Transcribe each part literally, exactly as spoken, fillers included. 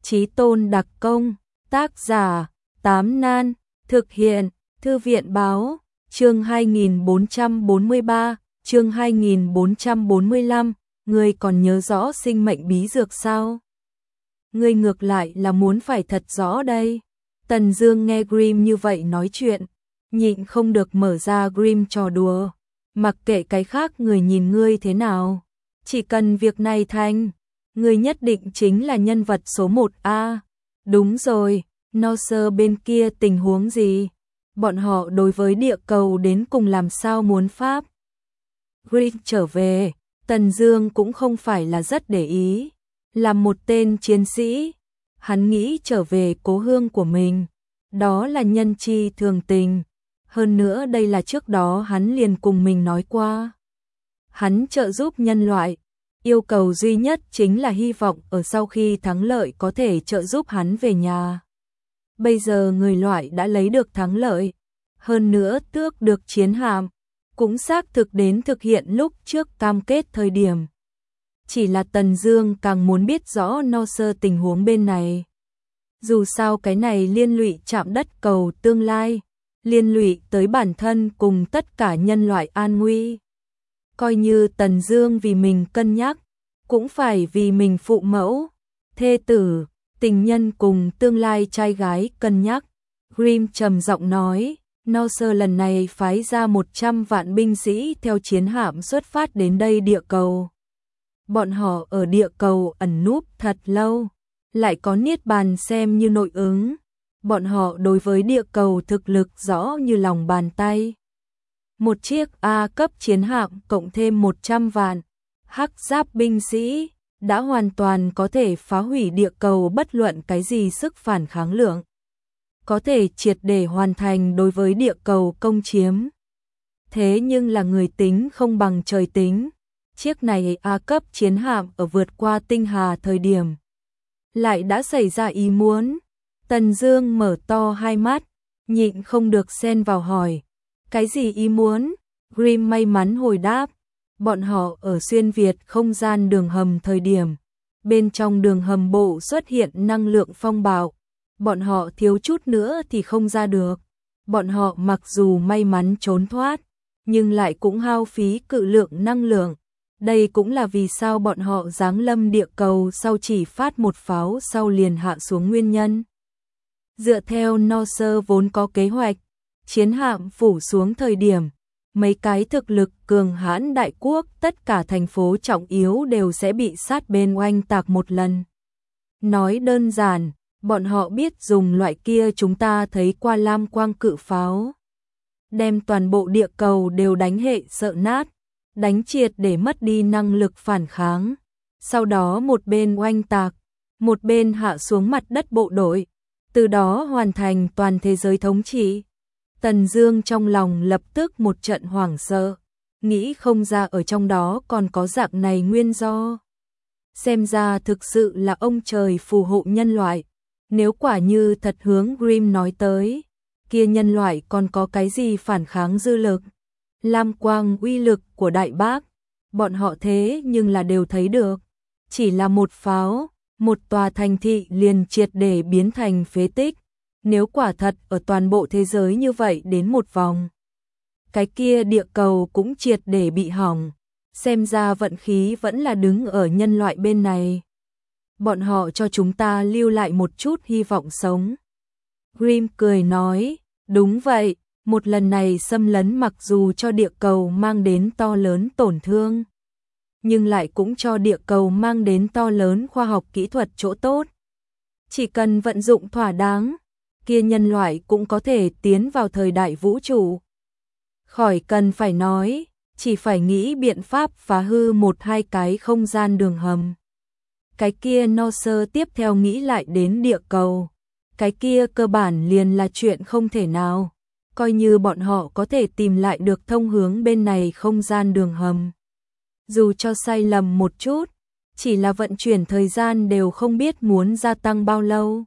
Chí tôn đặc công, tác giả, Tám Nan, thực hiện, Thư viện báo, chương hai nghìn bốn trăm bốn mươi ba, chương hai nghìn bốn trăm bốn mươi lăm, ngươi còn nhớ rõ sinh mệnh bí dược sao? Ngươi ngược lại là muốn phải thật rõ đây. Tần Dương nghe Grimm như vậy nói chuyện, nhịn không được mở ra Grimm trò đùa. Mặc kệ cái khác người nhìn ngươi thế nào, chỉ cần việc này thành, ngươi nhất định chính là nhân vật số một a. Đúng rồi, Norse bên kia tình huống gì? Bọn họ đối với địa cầu đến cùng làm sao muốn pháp? Grimm trở về, Tần Dương cũng không phải là rất để ý, là một tên chiến sĩ, hắn nghĩ trở về cố hương của mình, đó là nhân chi thường tình. Hơn nữa đây là trước đó hắn liền cùng mình nói qua. Hắn trợ giúp nhân loại, yêu cầu duy nhất chính là hy vọng ở sau khi thắng lợi có thể trợ giúp hắn về nhà. Bây giờ người loại đã lấy được thắng lợi, hơn nữa tước được chiến hạm, cũng xác thực đến thực hiện lúc trước cam kết thời điểm. Chỉ là Tần Dương càng muốn biết rõ Norse tình huống bên này. Dù sao cái này liên lụy chạm đất cầu tương lai, liên lụy tới bản thân cùng tất cả nhân loại an nguy. Coi như Tần Dương vì mình cân nhắc, cũng phải vì mình phụ mẫu, thê tử, tình nhân cùng tương lai trai gái cân nhắc. Grimm trầm giọng nói, Norse lần này phái ra một trăm vạn binh sĩ theo chiến hạm xuất phát đến đây địa cầu. Bọn họ ở địa cầu ẩn núp thật lâu, lại có niết bàn xem như nội ứng. Bọn họ đối với địa cầu thực lực rõ như lòng bàn tay. Một chiếc A cấp chiến hạm cộng thêm một trăm vạn hắc giáp binh sĩ đã hoàn toàn có thể phá hủy địa cầu bất luận cái gì sức phản kháng lượng. Có thể triệt để hoàn thành đối với địa cầu công chiếm. Thế nhưng là người tính không bằng trời tính. Chiếc này A cấp chiến hạm ở vượt qua tinh hà thời điểm lại đã xảy ra ý muốn. Tần Dương mở to hai mắt, nhịn không được xen vào hỏi, cái gì ý muốn? Grimm may mắn hồi đáp, bọn họ ở xuyên việt không gian đường hầm thời điểm, bên trong đường hầm bộ xuất hiện năng lượng phong bạo, bọn họ thiếu chút nữa thì không ra được. Bọn họ mặc dù may mắn trốn thoát, nhưng lại cũng hao phí cự lượng năng lượng. Đây cũng là vì sao bọn họ giáng lâm địa cầu sau chỉ phát một pháo sau liền hạ xuống nguyên nhân. Dựa theo Norse vốn có kế hoạch, chiến hạm phủ xuống thời điểm, mấy cái thực lực cường hãn đại quốc tất cả thành phố trọng yếu đều sẽ bị sát bên oanh tạc một lần. Nói đơn giản, bọn họ biết dùng loại kia chúng ta thấy qua lam quang cự pháo. Đem toàn bộ địa cầu đều đánh hệ sợ nát, đánh triệt để mất đi năng lực phản kháng. Sau đó một bên oanh tạc, một bên hạ xuống mặt đất bộ đội. Từ đó hoàn thành toàn thế giới thống trị. Tần Dương trong lòng lập tức một trận hoảng sợ, nghĩ không ra ở trong đó còn có dạng này nguyên do. Xem ra thực sự là ông trời phù hộ nhân loại. Nếu quả như thật hướng Grimm nói tới, kia nhân loại còn có cái gì phản kháng dư lực. Lam quang uy lực của Đại Bác, bọn họ thế nhưng là đều thấy được. Chỉ là một pháo, một tòa thành thị liền triệt để biến thành phế tích. Nếu quả thật ở toàn bộ thế giới như vậy đến một vòng, cái kia địa cầu cũng triệt để bị hỏng. Xem ra vận khí vẫn là đứng ở nhân loại bên này. Bọn họ cho chúng ta lưu lại một chút hy vọng sống. Grimm cười nói, đúng vậy, một lần này xâm lấn mặc dù cho địa cầu mang đến to lớn tổn thương, nhưng lại cũng cho địa cầu mang đến to lớn khoa học kỹ thuật chỗ tốt. Chỉ cần vận dụng thỏa đáng, kia nhân loại cũng có thể tiến vào thời đại vũ trụ. Khỏi cần phải nói, chỉ phải nghĩ biện pháp phá hư một hai cái không gian đường hầm. Cái kia Norse tiếp theo nghĩ lại đến địa cầu. Cái kia cơ bản liền là chuyện không thể nào. Coi như bọn họ có thể tìm lại được thông hướng bên này không gian đường hầm. Dù cho sai lầm một chút, chỉ là vận chuyển thời gian đều không biết muốn gia tăng bao lâu.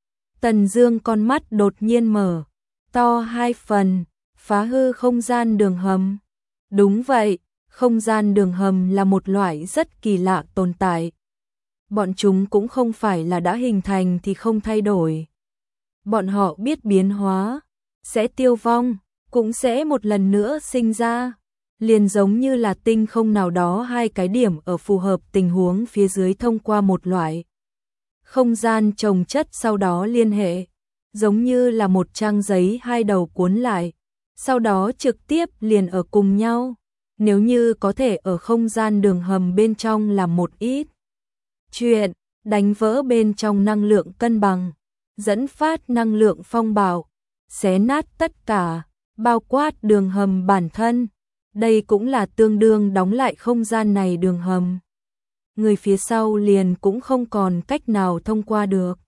Tần Dương con mắt đột nhiên mở, to hai phần, phá hư không gian đường hầm. Đúng vậy, không gian đường hầm là một loại rất kỳ lạ tồn tại. bọn chúng cũng không phải là đã hình thành thì không thay đổi. Bọn họ biết biến hóa, sẽ tiêu vong, cũng sẽ một lần nữa sinh ra. Liền giống như là tinh không nào đó hai cái điểm ở phù hợp tình huống phía dưới thông qua một loại không gian chồng chất sau đó liên hệ, giống như là một trang giấy hai đầu cuốn lại, sau đó trực tiếp liền ở cùng nhau. Nếu như có thể ở không gian đường hầm bên trong làm một ít chuyện, đánh vỡ bên trong năng lượng cân bằng, dẫn phát năng lượng phong bạo, xé nát tất cả, bao quát đường hầm bản thân. Đây cũng là tương đương đóng lại không gian này đường hầm. Người phía sau liền cũng không còn cách nào thông qua được.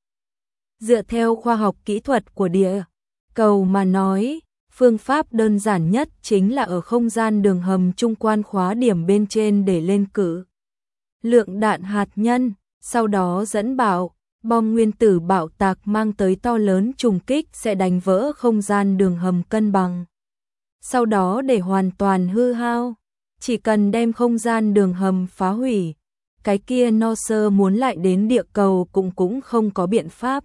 Dựa theo khoa học kỹ thuật của địa cầu mà nói, phương pháp đơn giản nhất chính là ở không gian đường hầm trung quan khóa điểm bên trên để lên cử lượng đạn hạt nhân, sau đó dẫn bạo, bom nguyên tử bạo tạc mang tới to lớn trùng kích sẽ đánh vỡ không gian đường hầm cân bằng. Sau đó để hoàn toàn hư hao, chỉ cần đem không gian đường hầm phá hủy, cái kia no sơ muốn lại đến địa cầu cũng cũng không có biện pháp.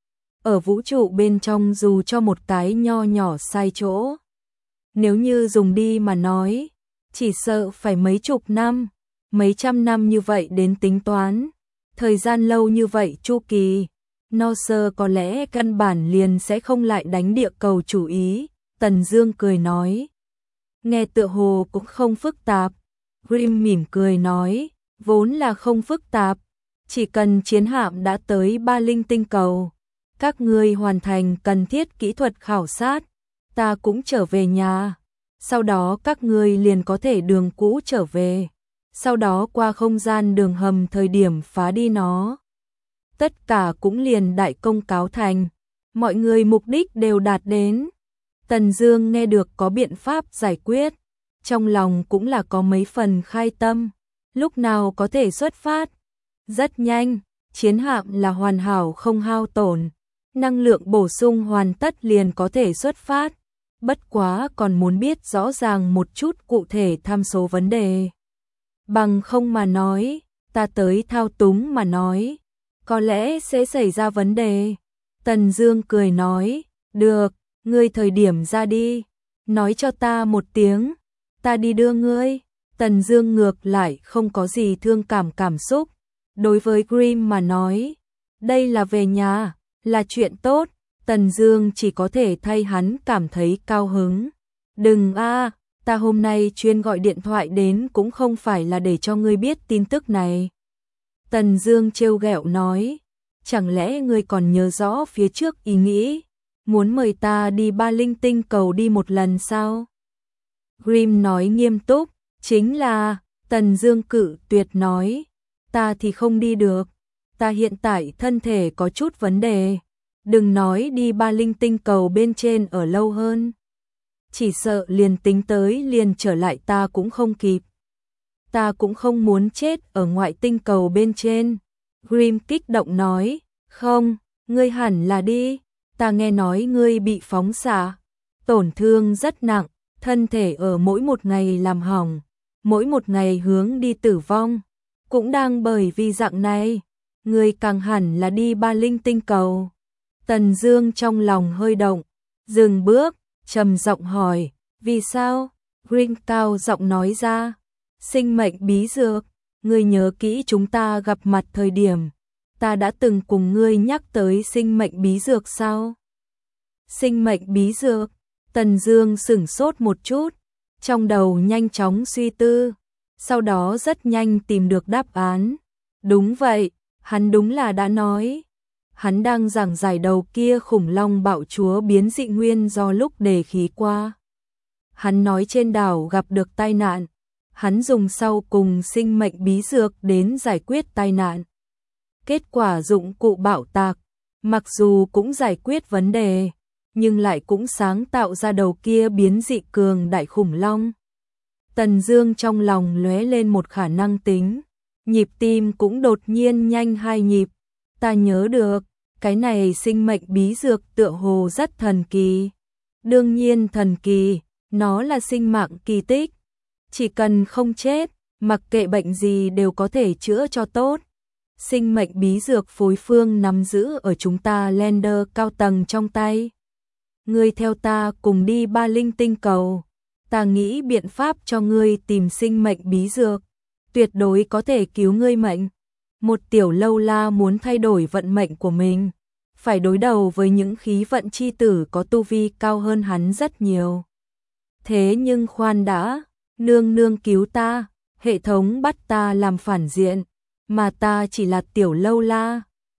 Ở vũ trụ bên trong dù cho một cái nho nhỏ sai chỗ, nếu như dùng đi mà nói, chỉ sợ phải mấy chục năm, mấy trăm năm như vậy đến tính toán. Thời gian lâu như vậy chu kỳ, no sơ có lẽ căn bản liền sẽ không lại đánh địa cầu chủ ý. Tần Dương cười nói. Nghe tựa hồ cũng không phức tạp. Grimm mỉm cười nói, vốn là không phức tạp. Chỉ cần chiến hạm đã tới ba linh tinh cầu, các ngươi hoàn thành cần thiết kỹ thuật khảo sát, ta cũng trở về nhà. Sau đó các ngươi liền có thể đường cũ trở về. Sau đó qua không gian đường hầm thời điểm phá đi nó. Tất cả cũng liền đại công cáo thành. Mọi người mục đích đều đạt đến. Tần Dương nghe được có biện pháp giải quyết, trong lòng cũng là có mấy phần khai tâm. Lúc nào có thể xuất phát? Rất nhanh, chiến hạm là hoàn hảo không hao tổn, năng lượng bổ sung hoàn tất liền có thể xuất phát. Bất quá còn muốn biết rõ ràng một chút cụ thể tham số vấn đề. Bằng không mà nói, ta tới thao túng mà nói, có lẽ sẽ xảy ra vấn đề. Tần Dương cười nói, được, ngươi thời điểm ra đi, nói cho ta một tiếng, ta đi đưa ngươi. Tần Dương ngược lại không có gì thương cảm cảm xúc. Đối với Grimm mà nói, đây là về nhà, là chuyện tốt. Tần Dương chỉ có thể thay hắn cảm thấy cao hứng. Đừng a, ta hôm nay chuyên gọi điện thoại đến cũng không phải là để cho ngươi biết tin tức này. Tần Dương trêu ghẹo nói, chẳng lẽ ngươi còn nhớ rõ phía trước ý nghĩ, muốn mời ta đi ba linh tinh cầu đi một lần sao? Grimm nói nghiêm túc, chính là, Tần Dương cự tuyệt nói, ta thì không đi được, ta hiện tại thân thể có chút vấn đề, đừng nói đi ba linh tinh cầu bên trên ở lâu hơn. Chỉ sợ liền tính tới liền trở lại ta cũng không kịp. Ta cũng không muốn chết ở ngoại tinh cầu bên trên. Grimm kích động nói, không, ngươi hẳn là đi, ta nghe nói ngươi bị phóng xạ, tổn thương rất nặng, thân thể ở mỗi một ngày làm hỏng, mỗi một ngày hướng đi tử vong, cũng đang bởi vì dạng này, ngươi càng hẳn là đi ba linh tinh cầu. Tần Dương trong lòng hơi động, dừng bước, trầm giọng hỏi, vì sao? Grimm cao giọng nói ra, sinh mệnh bí dược, ngươi nhớ kỹ chúng ta gặp mặt thời điểm, ta đã từng cùng ngươi nhắc tới sinh mệnh bí dược sao? Sinh mệnh bí dược? Tần Dương sững sốt một chút, trong đầu nhanh chóng suy tư, sau đó rất nhanh tìm được đáp án. Đúng vậy, hắn đúng là đã nói. Hắn đang giảng giải đầu kia khủng long bạo chúa biến dị nguyên do lúc đề khí qua. Hắn nói trên đảo gặp được tai nạn, hắn dùng sau cùng sinh mệnh bí dược đến giải quyết tai nạn. Kết quả dụng cụ bạo tạc, mặc dù cũng giải quyết vấn đề, nhưng lại cũng sáng tạo ra đầu kia biến dị cường đại khủng long. Tần Dương trong lòng lóe lên một khả năng tính, nhịp tim cũng đột nhiên nhanh hai nhịp. Ta nhớ được, cái này sinh mệnh bí dược tựa hồ rất thần kỳ. Đương nhiên thần kỳ, nó là sinh mạng kỳ tích. Chỉ cần không chết, mặc kệ bệnh gì đều có thể chữa cho tốt. Sinh mệnh bí dược phối phương nắm giữ ở chúng ta lender cao tầng trong tay. Ngươi theo ta cùng đi Ba Linh tinh cầu. Ta nghĩ biện pháp cho ngươi tìm sinh mệnh bí dược. Tuyệt đối có thể cứu ngươi mệnh. Một tiểu lâu la muốn thay đổi vận mệnh của mình. Phải đối đầu với những khí vận chi tử có tu vi cao hơn hắn rất nhiều. Thế nhưng khoan đã, nương nương cứu ta, hệ thống bắt ta làm phản diện, mà ta chỉ là tiểu lâu la.